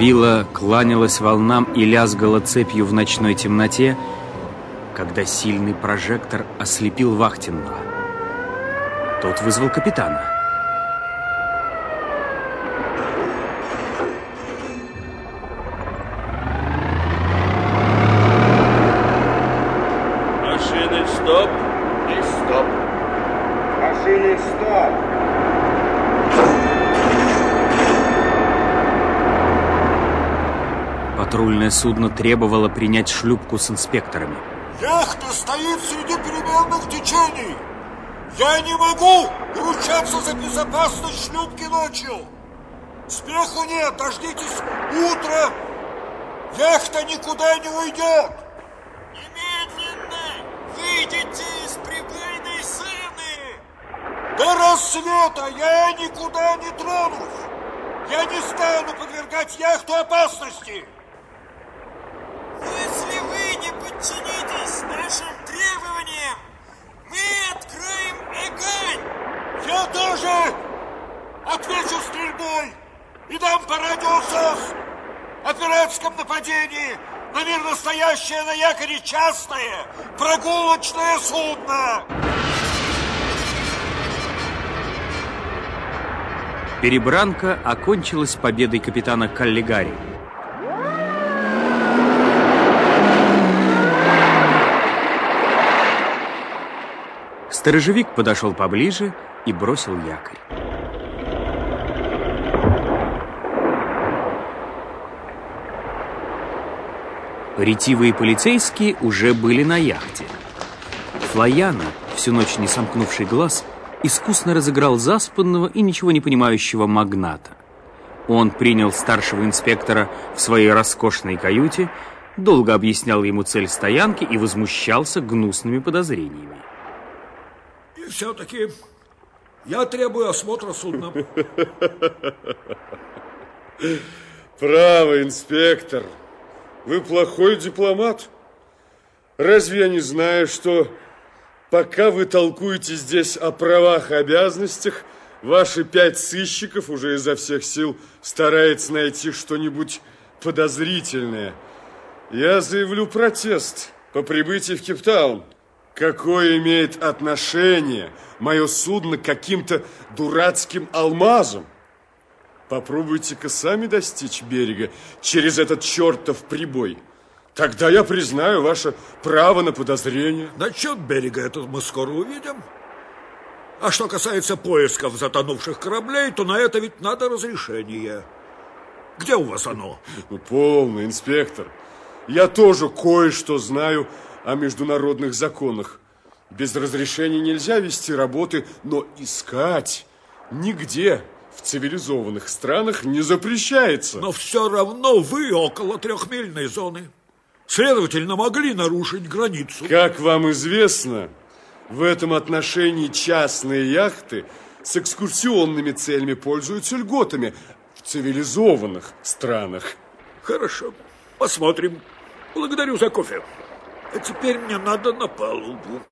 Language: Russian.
Вилла кланялась волнам и лязгала цепью в ночной темноте, когда сильный прожектор ослепил вахтенного. Тот вызвал капитана. Машины стоп. И стоп. Машины стоп. Патрульное судно требовало принять шлюпку с инспекторами. Яхта стоит среди переменных течений. Я не могу ручаться за безопасность шлюпки ночью. Спеху нет, дождитесь утра. Яхта никуда не уйдет. Немедленно выйдите из прибойной сцены. До рассвета я никуда не тронусь. Я не стану подвергать яхту опасности. Если вы не подчинитесь нашим требованиям, мы откроем огонь. Я тоже отвечу стрельбой и дам по радио СОС о пиратском нападении на мирно стоящее на якоре частное прогулочное судно. Перебранка окончилась победой капитана Каллигари. Сторожевик подошел поближе и бросил якорь. Ретивые полицейские уже были на яхте. Флояна, всю ночь не сомкнувший глаз, искусно разыграл заспанного и ничего не понимающего магната. Он принял старшего инспектора в своей роскошной каюте, долго объяснял ему цель стоянки и возмущался гнусными подозрениями. И все-таки я требую осмотра судна. Право, инспектор. Вы плохой дипломат. Разве я не знаю, что пока вы толкуете здесь о правах и обязанностях, ваши 5 сыщиков уже изо всех сил стараются найти что-нибудь подозрительное? Я заявлю протест по прибытии в Кейптаун. Какое имеет отношение мое судно к каким-то дурацким алмазам? Попробуйте-ка сами достичь берега через этот чертов прибой. Тогда я признаю ваше право на подозрение. Насчет берега это мы скоро увидим. А что касается поисков затонувших кораблей, то на это ведь надо разрешение. Где у вас оно? Ну, полно, инспектор. Я тоже кое-что знаю о международных законах. Без разрешения нельзя вести работы, но искать нигде в цивилизованных странах не запрещается. Но все равно вы около 3-мильной зоны. Следовательно, могли нарушить границу. Как вам известно, в этом отношении частные яхты с экскурсионными целями пользуются льготами в цивилизованных странах. Хорошо, посмотрим. Благодарю за кофе. А теперь мне надо на палубу.